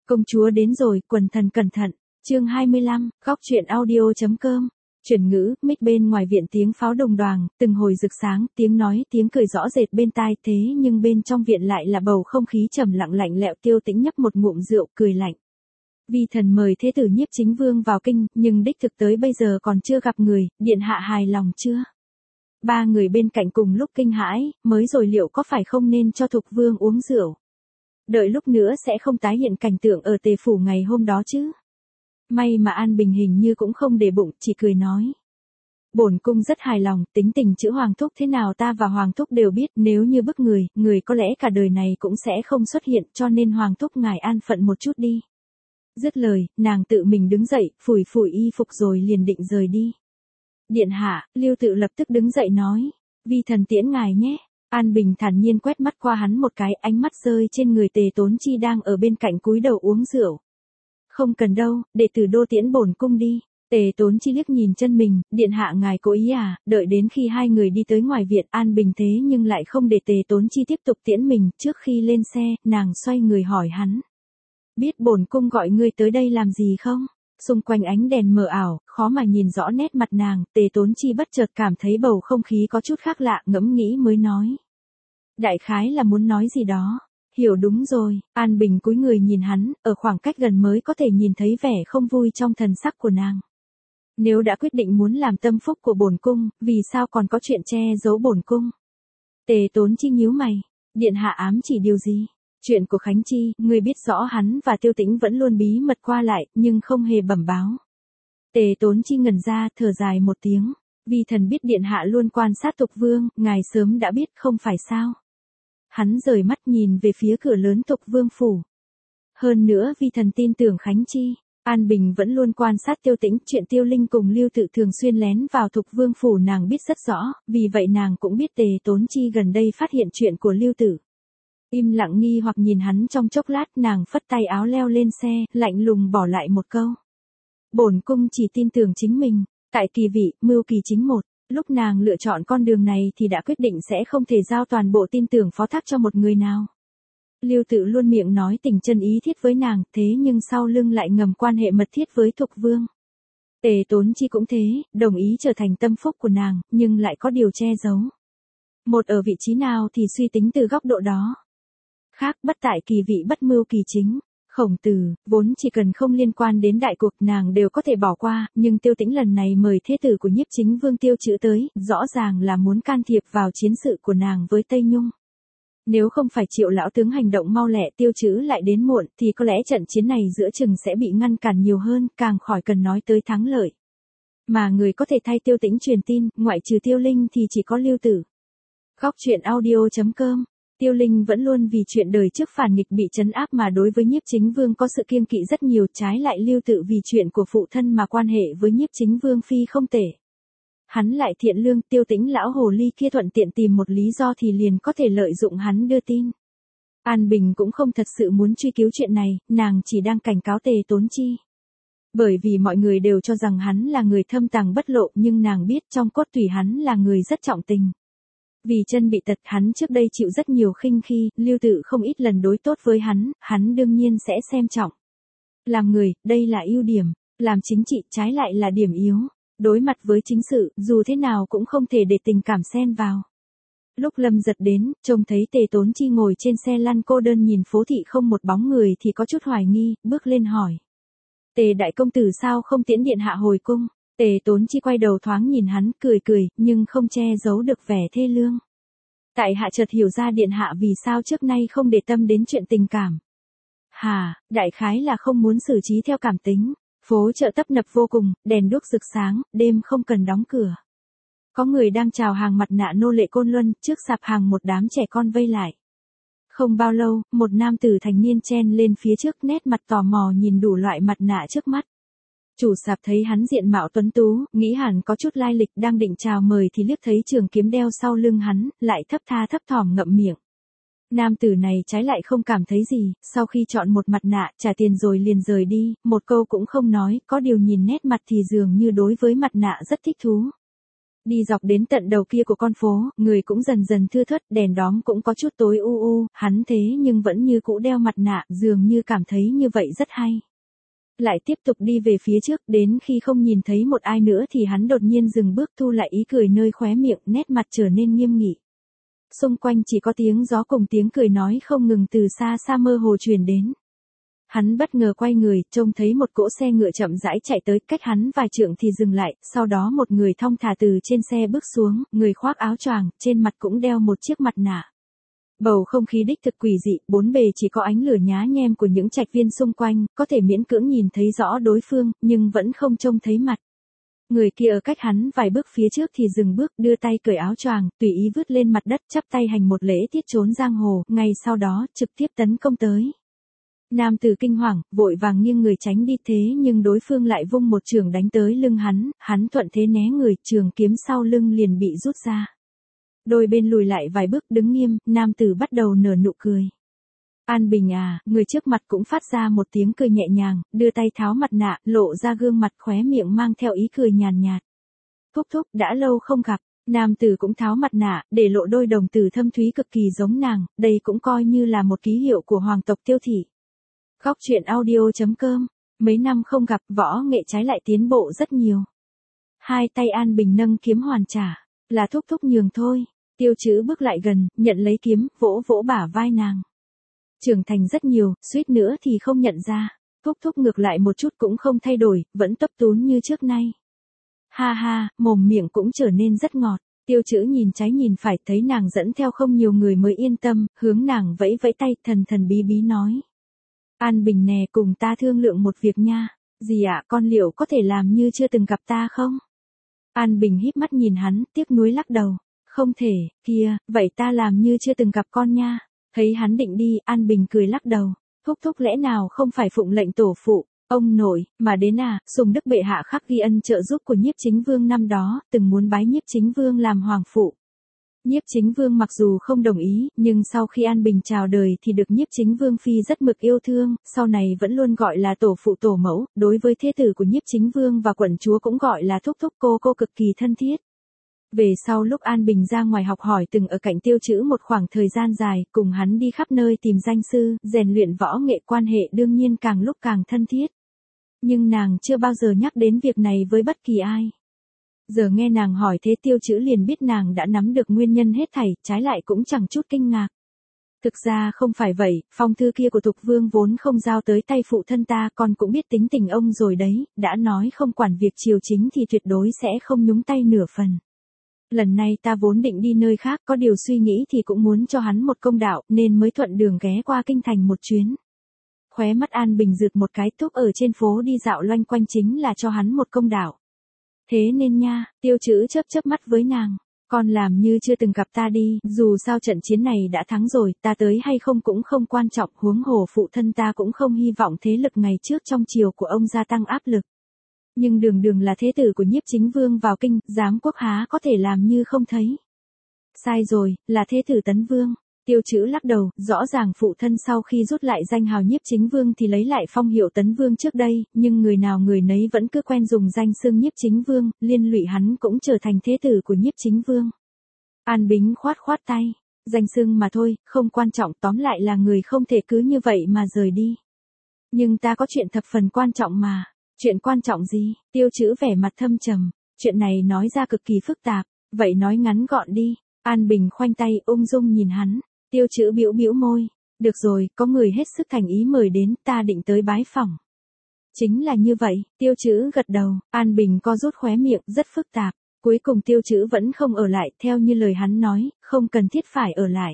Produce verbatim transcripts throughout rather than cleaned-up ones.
Công chúa đến rồi, quần thần cẩn thận. Chương hai mươi lăm, góc truyện audio.com. Chuyển ngữ, mic bên ngoài viện tiếng pháo đồng đoàng, từng hồi rực sáng, tiếng nói, tiếng cười rõ rệt bên tai, thế nhưng bên trong viện lại là bầu không khí trầm lặng lạnh lẽo. Tiêu Tĩnh nhấp một ngụm rượu, cười lạnh. Vi thần mời thế tử Nhiếp Chính Vương vào kinh, nhưng đích thực tới bây giờ còn chưa gặp người, điện hạ hài lòng chưa? Ba người bên cạnh cùng lúc kinh hãi, mới rồi liệu có phải không nên cho Thục Vương uống rượu? Đợi lúc nữa sẽ không tái hiện cảnh tượng ở Tề phủ ngày hôm đó chứ? May mà An Bình hình như cũng không để bụng, chỉ cười nói. Bổn cung rất hài lòng, tính tình chữ Hoàng thúc thế nào ta và Hoàng thúc đều biết, nếu như bức người, người có lẽ cả đời này cũng sẽ không xuất hiện, cho nên Hoàng thúc ngài an phận một chút đi. Dứt lời, nàng tự mình đứng dậy, phủi phủi y phục rồi liền định rời đi. Điện hạ, Lưu Tự lập tức đứng dậy nói, vi thần tiễn ngài nhé. An Bình thản nhiên quét mắt qua hắn một cái, ánh mắt rơi trên người Tề Tốn Chi đang ở bên cạnh cúi đầu uống rượu. Không cần đâu, để Tử Đô tiễn bổn cung đi. Tề Tốn Chi liếc nhìn chân mình, điện hạ ngài cố ý à? Đợi đến khi hai người đi tới ngoài viện, An Bình thế nhưng lại không để Tề Tốn Chi tiếp tục tiễn mình. Trước khi lên xe, nàng xoay người hỏi hắn. Biết bổn cung gọi ngươi tới đây làm gì không? Xung quanh ánh đèn mờ ảo, khó mà nhìn rõ nét mặt nàng, Tề Tốn Chi bất chợt cảm thấy bầu không khí có chút khác lạ, ngẫm nghĩ mới nói. Đại khái là muốn nói gì đó. Hiểu đúng rồi, An Bình cúi người nhìn hắn, ở khoảng cách gần mới có thể nhìn thấy vẻ không vui trong thần sắc của nàng. Nếu đã quyết định muốn làm tâm phúc của bổn cung, vì sao còn có chuyện che giấu bổn cung? Tề Tốn Chi nhíu mày, điện hạ ám chỉ điều gì? Chuyện của Khánh Chi, ngươi biết rõ hắn và Tiêu Tĩnh vẫn luôn bí mật qua lại, nhưng không hề bẩm báo. Tề Tốn Chi ngẩn ra, thở dài một tiếng. Vi thần biết điện hạ luôn quan sát Thục Vương, ngài sớm đã biết không phải sao? Hắn rời mắt nhìn về phía cửa lớn Thục Vương phủ. Hơn nữa vi thần tin tưởng Khánh Chi. An Bình vẫn luôn quan sát Tiêu Tĩnh, chuyện Tiêu Linh cùng Lưu Tự thường xuyên lén vào Thục Vương phủ nàng biết rất rõ, vì vậy nàng cũng biết Tề Tốn Chi gần đây phát hiện chuyện của Lưu Tự. Im lặng nghi hoặc nhìn hắn trong chốc lát, nàng phất tay áo leo lên xe, lạnh lùng bỏ lại một câu. Bổn cung chỉ tin tưởng chính mình, tại kỳ vị, mưu kỳ chính một, lúc nàng lựa chọn con đường này thì đã quyết định sẽ không thể giao toàn bộ tin tưởng phó thác cho một người nào. Lưu Tự luôn miệng nói tình chân ý thiết với nàng, thế nhưng sau lưng lại ngầm quan hệ mật thiết với Thục Vương. Tề Tốn Chi cũng thế, đồng ý trở thành tâm phúc của nàng, nhưng lại có điều che giấu. Một ở vị trí nào thì suy tính từ góc độ đó. Khác, bất tại kỳ vị bất mưu kỳ chính. Khổng Tử, vốn chỉ cần không liên quan đến đại cuộc nàng đều có thể bỏ qua, nhưng Tiêu Tĩnh lần này mời thế tử của Nhiếp Chính Vương Tiêu Trữ tới, rõ ràng là muốn can thiệp vào chiến sự của nàng với Tây Nhung. Nếu không phải Triệu lão tướng hành động mau lẹ, Tiêu Trữ lại đến muộn, thì có lẽ trận chiến này giữa chừng sẽ bị ngăn cản nhiều hơn, càng khỏi cần nói tới thắng lợi. Mà người có thể thay Tiêu Tĩnh truyền tin, ngoại trừ Tiêu Linh thì chỉ có Lưu Tử. Góc truyện audio.com. Tiêu Linh vẫn luôn vì chuyện đời trước phản nghịch bị trấn áp mà đối với Nhiếp Chính Vương có sự kiêng kỵ rất nhiều, trái lại Lưu Tự vì chuyện của phụ thân mà quan hệ với Nhiếp Chính Vương phi không tệ. Hắn lại thiện lương, Tiêu Tĩnh lão hồ ly kia thuận tiện tìm một lý do thì liền có thể lợi dụng hắn đưa tin. An Bình cũng không thật sự muốn truy cứu chuyện này, nàng chỉ đang cảnh cáo Tề Tốn Chi. Bởi vì mọi người đều cho rằng hắn là người thâm tàng bất lộ, nhưng nàng biết trong cốt tủy hắn là người rất trọng tình. Vì chân bị tật, hắn trước đây chịu rất nhiều khinh khi, Lưu Tự không ít lần đối tốt với hắn, hắn đương nhiên sẽ xem trọng. Làm người, đây là ưu điểm, làm chính trị trái lại là điểm yếu. Đối mặt với chính sự, dù thế nào cũng không thể để tình cảm xen vào. Lúc Lâm Giật đến, trông thấy Tề Tốn Chi ngồi trên xe lăn cô đơn nhìn phố thị không một bóng người thì có chút hoài nghi, bước lên hỏi. Tề đại công tử sao không tiễn điện hạ hồi cung? Tề Tốn Chi quay đầu thoáng nhìn hắn, cười cười, nhưng không che giấu được vẻ thê lương. Tại hạ chợt hiểu ra điện hạ vì sao trước nay không để tâm đến chuyện tình cảm. Hà, đại khái là không muốn xử trí theo cảm tính. Phố chợ tấp nập vô cùng, đèn đuốc rực sáng, đêm không cần đóng cửa. Có người đang chào hàng mặt nạ nô lệ Côn Luân, trước sạp hàng một đám trẻ con vây lại. Không bao lâu, một nam tử thành niên chen lên phía trước, nét mặt tò mò nhìn đủ loại mặt nạ trước mắt. Chủ sạp thấy hắn diện mạo tuấn tú, nghĩ hẳn có chút lai lịch, đang định chào mời thì liếc thấy trường kiếm đeo sau lưng hắn, lại thấp tha thấp thỏm ngậm miệng. Nam tử này trái lại không cảm thấy gì, sau khi chọn một mặt nạ, trả tiền rồi liền rời đi, một câu cũng không nói, có điều nhìn nét mặt thì dường như đối với mặt nạ rất thích thú. Đi dọc đến tận đầu kia của con phố, người cũng dần dần thưa thớt, đèn đóm cũng có chút tối u u, hắn thế nhưng vẫn như cũ đeo mặt nạ, dường như cảm thấy như vậy rất hay. Lại tiếp tục đi về phía trước, đến khi không nhìn thấy một ai nữa thì hắn đột nhiên dừng bước, thu lại ý cười nơi khóe miệng, nét mặt trở nên nghiêm nghị. Xung quanh chỉ có tiếng gió cùng tiếng cười nói không ngừng từ xa xa mơ hồ truyền đến. Hắn bất ngờ quay người, trông thấy một cỗ xe ngựa chậm rãi chạy tới, cách hắn vài trượng thì dừng lại, sau đó một người thong thả từ trên xe bước xuống, người khoác áo choàng, trên mặt cũng đeo một chiếc mặt nạ. Bầu không khí đích thực quỷ dị, bốn bề chỉ có ánh lửa nhá nhem của những trạch viên xung quanh, có thể miễn cưỡng nhìn thấy rõ đối phương, nhưng vẫn không trông thấy mặt. Người kia ở cách hắn vài bước phía trước thì dừng bước, đưa tay cởi áo choàng, tùy ý vứt lên mặt đất, chắp tay hành một lễ tiết trốn giang hồ, ngay sau đó trực tiếp tấn công tới. Nam tử kinh hoàng, vội vàng nghiêng người tránh đi, thế nhưng đối phương lại vung một chưởng đánh tới lưng hắn, hắn thuận thế né người, trường kiếm sau lưng liền bị rút ra. Đôi bên lùi lại vài bước, đứng nghiêm, nam tử bắt đầu nở nụ cười. An Bình à, người trước mặt cũng phát ra một tiếng cười nhẹ nhàng, đưa tay tháo mặt nạ, lộ ra gương mặt khóe miệng mang theo ý cười nhàn nhạt. Thúc thúc, đã lâu không gặp. Nam tử cũng tháo mặt nạ, để lộ đôi đồng tử thâm thúy cực kỳ giống nàng, đây cũng coi như là một ký hiệu của hoàng tộc Tiêu thị. Góc truyện audio chấm com. Mấy năm không gặp, võ nghệ trái lại tiến bộ rất nhiều. Hai tay An Bình nâng kiếm hoàn trả, là thúc thúc nhường thôi. Tiêu Trữ bước lại gần, nhận lấy kiếm, vỗ vỗ bả vai nàng. Trưởng thành rất nhiều, suýt nữa thì không nhận ra. Thúc thúc ngược lại một chút cũng không thay đổi, vẫn tấp tún như trước nay. Ha ha, mồm miệng cũng trở nên rất ngọt. Tiêu Trữ nhìn trái nhìn phải, thấy nàng dẫn theo không nhiều người mới yên tâm, hướng nàng vẫy vẫy tay, thần thần bí bí nói. An Bình nè, cùng ta thương lượng một việc nha. Gì ạ, con liệu có thể làm như chưa từng gặp ta không? An Bình híp mắt nhìn hắn, tiếc nuối lắc đầu. Không thể, kia, vậy ta làm như chưa từng gặp con nha. Thấy hắn định đi, An Bình cười lắc đầu. Thúc thúc lẽ nào không phải phụng lệnh tổ phụ, ông nội, mà đến à, Sùng Đức bệ hạ khắc ghi ân trợ giúp của Nhiếp Chính Vương năm đó, từng muốn bái Nhiếp Chính Vương làm hoàng phụ. Nhiếp Chính Vương mặc dù không đồng ý, nhưng sau khi An Bình chào đời thì được Nhiếp Chính Vương phi rất mực yêu thương, sau này vẫn luôn gọi là tổ phụ tổ mẫu, đối với thế tử của Nhiếp Chính Vương và quận chúa cũng gọi là thúc thúc cô cô cực kỳ thân thiết. Về sau lúc An Bình ra ngoài học hỏi từng ở cạnh Tiêu Trữ một khoảng thời gian dài, cùng hắn đi khắp nơi tìm danh sư, rèn luyện võ nghệ, quan hệ đương nhiên càng lúc càng thân thiết. Nhưng nàng chưa bao giờ nhắc đến việc này với bất kỳ ai. Giờ nghe nàng hỏi thế Tiêu Trữ liền biết nàng đã nắm được nguyên nhân hết thảy, trái lại cũng chẳng chút kinh ngạc. Thực ra không phải vậy, phong thư kia của Thục Vương vốn không giao tới tay phụ thân ta, con cũng biết tính tình ông rồi đấy, đã nói không quản việc triều chính thì tuyệt đối sẽ không nhúng tay nửa phần. Lần này ta vốn định đi nơi khác, có điều suy nghĩ thì cũng muốn cho hắn một công đạo, nên mới thuận đường ghé qua kinh thành một chuyến. Khóe mắt An Bình rượt một cái, thúc ở trên phố đi dạo loanh quanh chính là cho hắn một công đạo. Thế nên nha, Tiêu Trữ chớp chớp mắt với nàng, con làm như chưa từng gặp ta đi, dù sao trận chiến này đã thắng rồi, ta tới hay không cũng không quan trọng, huống hồ phụ thân ta cũng không hy vọng thế lực ngày trước trong triều của ông gia tăng áp lực. Nhưng đường đường là thế tử của Nhiếp Chính Vương vào kinh, giám quốc há có thể làm như không thấy. Sai rồi, là thế tử Tấn Vương. Tiêu Trữ lắc đầu, rõ ràng phụ thân sau khi rút lại danh hào Nhiếp Chính Vương thì lấy lại phong hiệu Tấn Vương trước đây, nhưng người nào người nấy vẫn cứ quen dùng danh xưng Nhiếp Chính Vương, liên lụy hắn cũng trở thành thế tử của Nhiếp Chính Vương. An Bính khoát khoát tay, danh xưng mà thôi, không quan trọng, tóm lại là người không thể cứ như vậy mà rời đi. Nhưng ta có chuyện thập phần quan trọng mà. Chuyện quan trọng gì? Tiêu Trữ vẻ mặt thâm trầm, chuyện này nói ra cực kỳ phức tạp, vậy nói ngắn gọn đi. An Bình khoanh tay ung dung nhìn hắn, Tiêu Trữ bĩu bĩu môi, được rồi, có người hết sức thành ý mời đến, ta định tới bái phỏng. Chính là như vậy, Tiêu Trữ gật đầu, An Bình co rút khóe miệng, rất phức tạp, cuối cùng Tiêu Trữ vẫn không ở lại, theo như lời hắn nói, không cần thiết phải ở lại.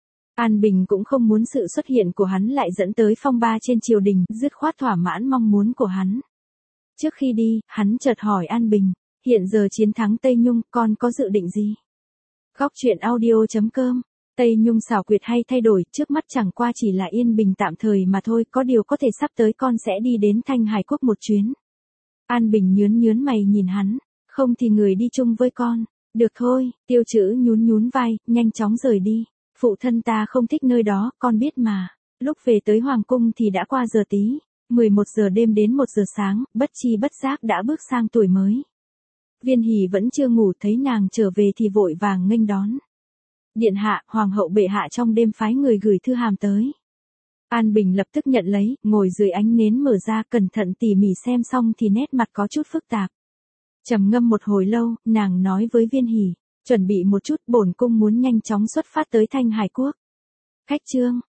An Bình cũng không muốn sự xuất hiện của hắn lại dẫn tới phong ba trên triều đình, dứt khoát thỏa mãn mong muốn của hắn. Trước khi đi, hắn chợt hỏi An Bình, hiện giờ chiến thắng Tây Nhung, con có dự định gì? Góc truyện audio chấm com. Tây Nhung xảo quyệt hay thay đổi, trước mắt chẳng qua chỉ là yên bình tạm thời mà thôi, có điều có thể sắp tới con sẽ đi đến Thanh Hải Quốc một chuyến. An Bình nhướn nhướn mày nhìn hắn, không thì người đi chung với con. Được thôi, Tiêu Trữ nhún nhún vai, nhanh chóng rời đi. Phụ thân ta không thích nơi đó, con biết mà. Lúc về tới Hoàng Cung thì đã qua giờ tí. mười một giờ đêm đến một giờ sáng, bất chi bất giác đã bước sang tuổi mới. Viên Hỷ vẫn chưa ngủ, thấy nàng trở về thì vội vàng nghênh đón. Điện hạ, hoàng hậu bệ hạ trong đêm phái người gửi thư hàm tới. An Bình lập tức nhận lấy, ngồi dưới ánh nến mở ra, cẩn thận tỉ mỉ xem xong thì nét mặt có chút phức tạp. Trầm ngâm một hồi lâu, nàng nói với Viên Hỷ, chuẩn bị một chút, bổn cung muốn nhanh chóng xuất phát tới Thanh Hải quốc. Khách trương,